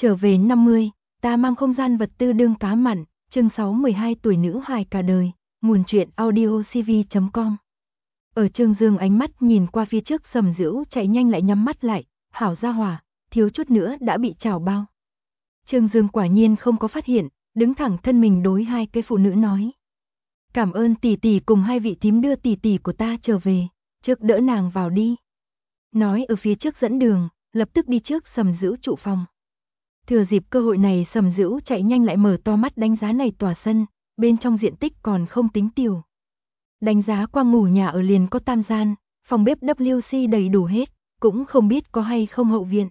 Trở về 50, ta mang không gian vật tư đương cá mặn, chương 6-12 tuổi nữ hài cả đời, nguồn truyện audiocv.com. Ở Trương Dương ánh mắt nhìn qua phía trước Sầm Dữu chạy nhanh lại nhắm mắt lại, hảo gia hỏa, thiếu chút nữa đã bị chảo bao. Trương Dương quả nhiên không có phát hiện, đứng thẳng thân mình đối hai cái phụ nữ nói. Cảm ơn tỷ tỷ cùng hai vị thím đưa tỷ tỷ của ta trở về, trước đỡ nàng vào đi. Nói ở phía trước dẫn đường, lập tức đi trước Sầm Dữu trụ phòng. Thừa dịp cơ hội này Sầm Dữu chạy nhanh lại mở to mắt đánh giá này tòa sân, bên trong diện tích còn không tính tiểu. Đánh giá qua ngủ nhà ở liền có tam gian, phòng bếp WC đầy đủ hết, cũng không biết có hay không hậu viện.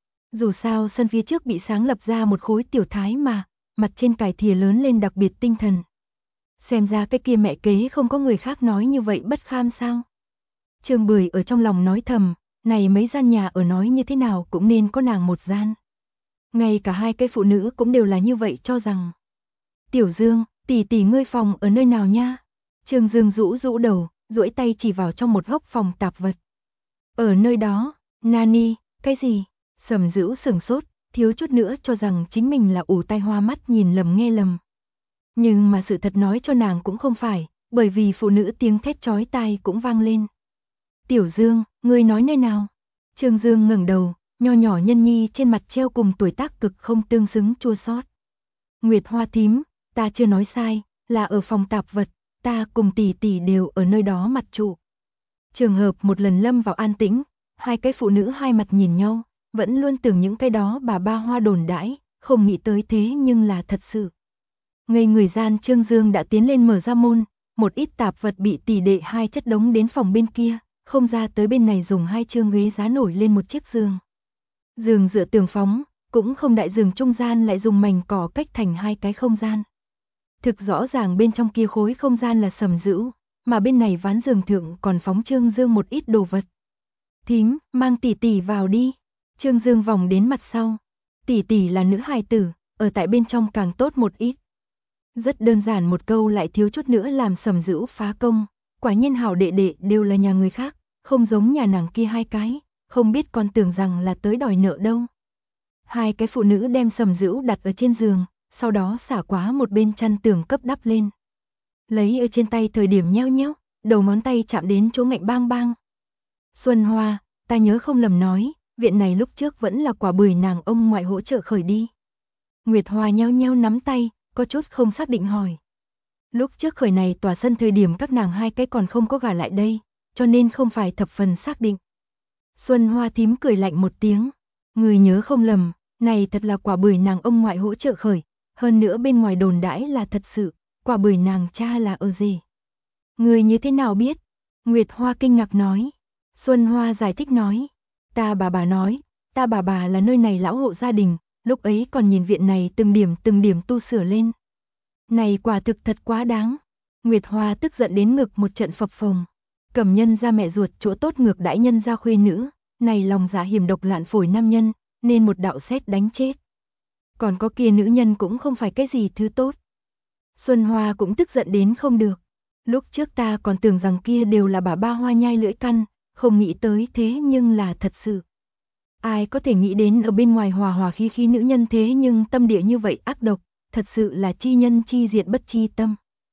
Dù sao sân phía trước bị sáng lập ra một khối tiểu thái mà, mặt trên cải thìa lớn lên đặc biệt tinh thần. Xem ra cái kia mẹ kế không có người khác nói như vậy bất kham sao. Trương Bưởi ở trong lòng nói thầm, này mấy gian nhà ở nói như thế nào cũng nên có nàng một gian. Ngay cả hai cái phụ nữ cũng đều là như vậy cho rằng. Tiểu Dương, tỷ tỷ ngươi phòng ở nơi nào nha? Trương Dương rũ đầu, duỗi tay chỉ vào trong một góc phòng tạp vật. Ở nơi đó, Nani, cái gì? Sầm Dữu sửng sốt, thiếu chút nữa cho rằng chính mình là ủ tai hoa mắt nhìn lầm nghe lầm. Nhưng mà sự thật nói cho nàng cũng không phải, bởi vì phụ nữ tiếng thét chói tai cũng vang lên. Tiểu Dương, ngươi nói nơi nào? Trương Dương ngẩng đầu, nho nhỏ nhân nhi trên mặt treo cùng tuổi tác cực không tương xứng chua xót. Nguyệt Hoa thím, ta chưa nói sai, là ở phòng tạp vật, ta cùng tỷ tỷ đều ở nơi đó mặt trụ. Trường hợp một lần lâm vào an tĩnh, hai cái phụ nữ hai mặt nhìn nhau, vẫn luôn tưởng những cái đó bà ba hoa đồn đãi, không nghĩ tới thế nhưng là thật sự. Ngây người gian Trương Dương đã tiến lên mở ra môn, một ít tạp vật bị tỷ đệ hai chất đống đến phòng bên kia, không ra tới bên này dùng hai chương ghế giá nổi lên một chiếc giường. Giường dựa tường phóng, cũng không đại giường trung gian lại dùng mảnh cỏ cách thành hai cái không gian. Thực rõ ràng bên trong kia khối không gian là Sầm Dữu, mà bên này ván giường thượng còn phóng Trương Dương một ít đồ vật. Thím, mang tỷ tỷ vào đi. Trương Dương vòng đến mặt sau. Tỷ tỷ là nữ hài tử, ở tại bên trong càng tốt một ít. Rất đơn giản một câu lại thiếu chút nữa làm Sầm Dữu phá công. Quả nhiên hảo đệ đệ đều là nhà người khác, không giống nhà nàng kia hai cái, không biết còn tưởng rằng là tới đòi nợ đâu. Hai cái phụ nữ đem Sầm Dữu đặt ở trên giường, sau đó xả quá một bên chăn tường cấp đắp lên. Lấy ở trên tay thời điểm nheo nheo, đầu ngón tay chạm đến chỗ ngạnh bang bang. Xuân Hoa, ta nhớ không lầm nói, viện này lúc trước vẫn là Quả Bưởi nàng ông ngoại hỗ trợ khởi đi. Nguyệt Hoa nheo nheo nắm tay, có chút không xác định hỏi. Lúc trước khởi này tòa sân thời điểm các nàng hai cái còn không có gả lại đây, cho nên không phải thập phần xác định. Xuân Hoa thím cười lạnh một tiếng, người nhớ không lầm, này thật là Quả Bưởi nàng ông ngoại hỗ trợ khởi, hơn nữa bên ngoài đồn đãi là thật sự, Quả Bưởi nàng cha là ở gì? Người như thế nào biết? Nguyệt Hoa kinh ngạc nói. Xuân Hoa giải thích nói, ta bà nói, ta bà là nơi này lão hộ gia đình, lúc ấy còn nhìn viện này từng điểm tu sửa lên. Này quả thực thật quá đáng. Nguyệt Hoa tức giận đến ngực một trận phập phồng. Cầm nhân ra mẹ ruột chỗ tốt ngược đãi nhân ra khuê nữ, này lòng dạ hiểm độc lạn phổi nam nhân, nên một đạo sét đánh chết. Còn có kia nữ nhân cũng không phải cái gì thứ tốt. Xuân Hoa cũng tức giận đến không được. Lúc trước ta còn tưởng rằng kia đều là bà ba hoa nhai lưỡi căn, không nghĩ tới thế nhưng là thật sự. Ai có thể nghĩ đến ở bên ngoài hòa hòa khí khí nữ nhân thế nhưng tâm địa như vậy ác độc, thật sự là chi nhân chi diệt bất chi tâm.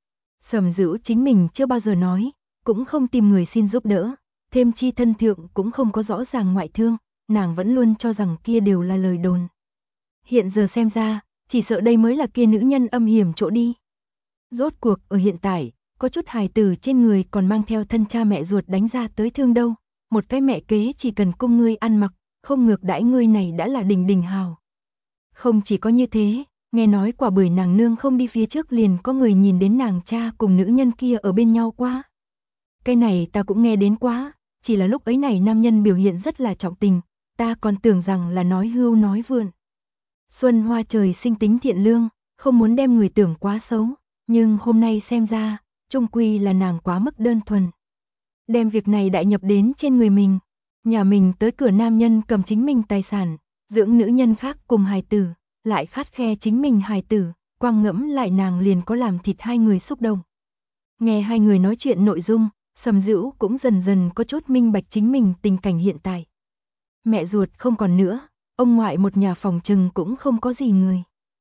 Sầm Dữu chính mình chưa bao giờ nói, cũng không tìm người xin giúp đỡ, thêm chi thân thượng cũng không có rõ ràng ngoại thương, nàng vẫn luôn cho rằng kia đều là lời đồn. Hiện giờ xem ra, chỉ sợ đây mới là kia nữ nhân âm hiểm chỗ đi. Rốt cuộc ở hiện tại, có chút hài tử trên người còn mang theo thân cha mẹ ruột đánh ra tới thương đâu, một cái mẹ kế chỉ cần cung ngươi ăn mặc, không ngược đãi ngươi này đã là đình hào. Không chỉ có như thế, nghe nói Quả Bưởi nàng nương không đi phía trước liền có người nhìn đến nàng cha cùng nữ nhân kia ở bên nhau quá. Cái này ta cũng nghe đến quá, chỉ là lúc ấy này nam nhân biểu hiện rất là trọng tình, ta còn tưởng rằng là nói hưu nói vượn. Xuân Hoa trời sinh tính thiện lương, không muốn đem người tưởng quá xấu, nhưng hôm nay xem ra, chung quy là nàng quá mức đơn thuần. Đem việc này đại nhập đến trên người mình, nhà mình tới cửa nam nhân cầm chính mình tài sản, dưỡng nữ nhân khác cùng hài tử, lại khát khe chính mình hài tử, quang ngẫm lại nàng liền có làm thịt hai người xúc động. Nghe hai người nói chuyện nội dung, Sầm Dữu cũng dần dần có chút minh bạch chính mình tình cảnh hiện tại. Mẹ ruột không còn nữa, ông ngoại một nhà phòng trừng cũng không có gì người.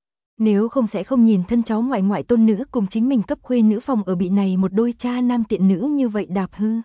Nếu không sẽ không nhìn thân cháu ngoại ngoại tôn nữ cùng chính mình cấp khuê nữ phòng ở bị này một đôi cha nam tiện nữ như vậy đạp hư.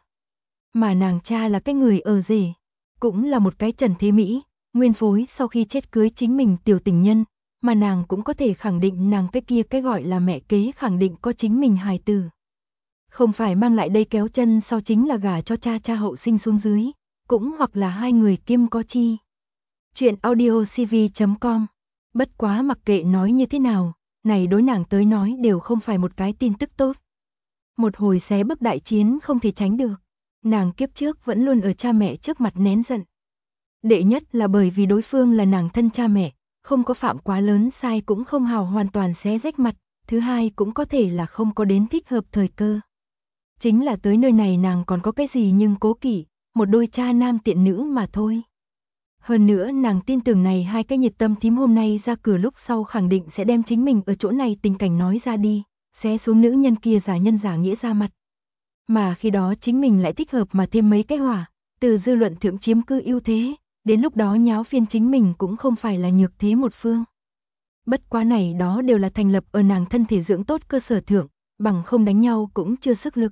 Mà nàng cha là cái người ở rể, cũng là một cái Trần Thế Mỹ, nguyên phối sau khi chết cưới chính mình tiểu tình nhân, mà nàng cũng có thể khẳng định nàng cái kia cái gọi là mẹ kế khẳng định có chính mình hài tử. Không phải mang lại đây kéo chân sau chính là gả cho cha hậu sinh xuống dưới, cũng hoặc là hai người kiêm có chi. Chuyện audiocv.com. Bất quá mặc kệ nói như thế nào, này đối nàng tới nói đều không phải một cái tin tức tốt. Một hồi xé bức đại chiến không thể tránh được. Nàng kiếp trước vẫn luôn ở cha mẹ trước mặt nén giận. Đệ nhất là bởi vì đối phương là nàng thân cha mẹ, không có phạm quá lớn sai cũng không hào hoàn toàn xé rách mặt, thứ hai cũng có thể là không có đến thích hợp thời cơ. Chính là tới nơi này nàng còn có cái gì nhưng cố kỵ, một đôi cha nam tiện nữ mà thôi. Hơn nữa nàng tin tưởng này hai cái nhiệt tâm thím hôm nay ra cửa lúc sau khẳng định sẽ đem chính mình ở chỗ này tình cảnh nói ra đi, xé xuống nữ nhân kia giả nhân giả nghĩa ra mặt. Mà khi đó chính mình lại thích hợp mà thêm mấy cái hỏa, từ dư luận thượng chiếm cư ưu thế, đến lúc đó nháo phiên chính mình cũng không phải là nhược thế một phương. Bất quá này đó đều là thành lập ở nàng thân thể dưỡng tốt cơ sở thượng, bằng không đánh nhau cũng chưa sức lực.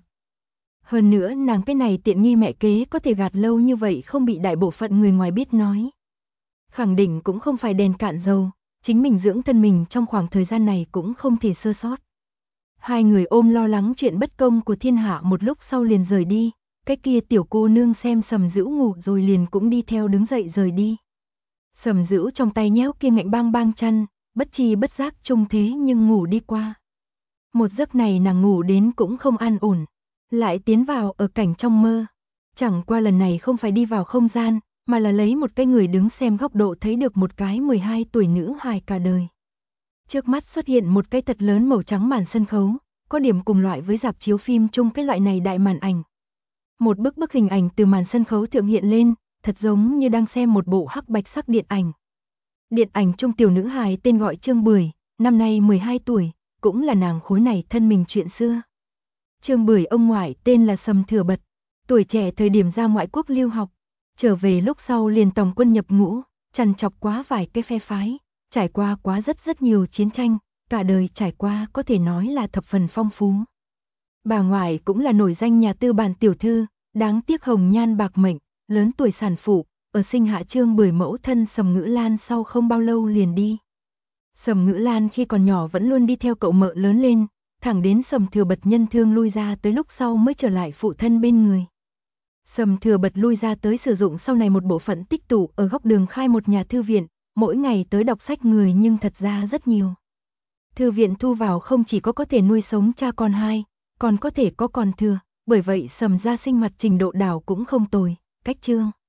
Hơn nữa nàng cái này tiện nghi mẹ kế có thể gạt lâu như vậy không bị đại bộ phận người ngoài biết nói. Khẳng định cũng không phải đèn cạn dầu, chính mình dưỡng thân mình trong khoảng thời gian này cũng không thể sơ sót. Hai người ôm lo lắng chuyện bất công của thiên hạ một lúc sau liền rời đi, cái kia tiểu cô nương xem Sầm Dữu ngủ rồi liền cũng đi theo đứng dậy rời đi. Sầm Dữu trong tay nhéo kia ngạnh bang bang chăn, bất chi bất giác trông thế nhưng ngủ đi qua. Một giấc này nàng ngủ đến cũng không an ổn, lại tiến vào ở cảnh trong mơ. Chẳng qua lần này không phải đi vào không gian, mà là lấy một cái người đứng xem góc độ thấy được một cái 12 tuổi nữ hài cả đời. Trước mắt xuất hiện một cái thật lớn màu trắng màn sân khấu, có điểm cùng loại với rạp chiếu phim chung cái loại này đại màn ảnh. Một bức hình ảnh từ màn sân khấu thượng hiện lên, thật giống như đang xem một bộ hắc bạch sắc điện ảnh. Điện ảnh chung tiểu nữ hài tên gọi Trương Bưởi, năm nay 12 tuổi, cũng là nàng khối này thân mình chuyện xưa. Trương Bưởi ông ngoại tên là Sầm Thừa Bật, tuổi trẻ thời điểm ra ngoại quốc lưu học, trở về lúc sau liền tòng quân nhập ngũ, trằn trọc quá vài cái phe phái, trải qua quá rất nhiều chiến tranh, cả đời trải qua có thể nói là thập phần phong phú. Bà ngoại cũng là nổi danh nhà tư bản tiểu thư, đáng tiếc hồng nhan bạc mệnh, lớn tuổi sản phụ, ở sinh hạ Trương Bưởi mẫu thân Sầm Ngữ Lan sau không bao lâu liền đi. Sầm Ngữ Lan khi còn nhỏ vẫn luôn đi theo cậu mợ lớn lên, thẳng đến Sầm Thừa Bật nhân thương lui ra tới lúc sau mới trở lại phụ thân bên người. Sầm Thừa Bật lui ra tới sử dụng sau này một bộ phận tích tụ ở góc đường khai một nhà thư viện, mỗi ngày tới đọc sách người nhưng thật ra rất nhiều. Thư viện thu vào không chỉ có thể nuôi sống cha con hai, còn có thể có còn thừa, bởi vậy Sầm gia sinh mặt trình độ đảo cũng không tồi, cách chương.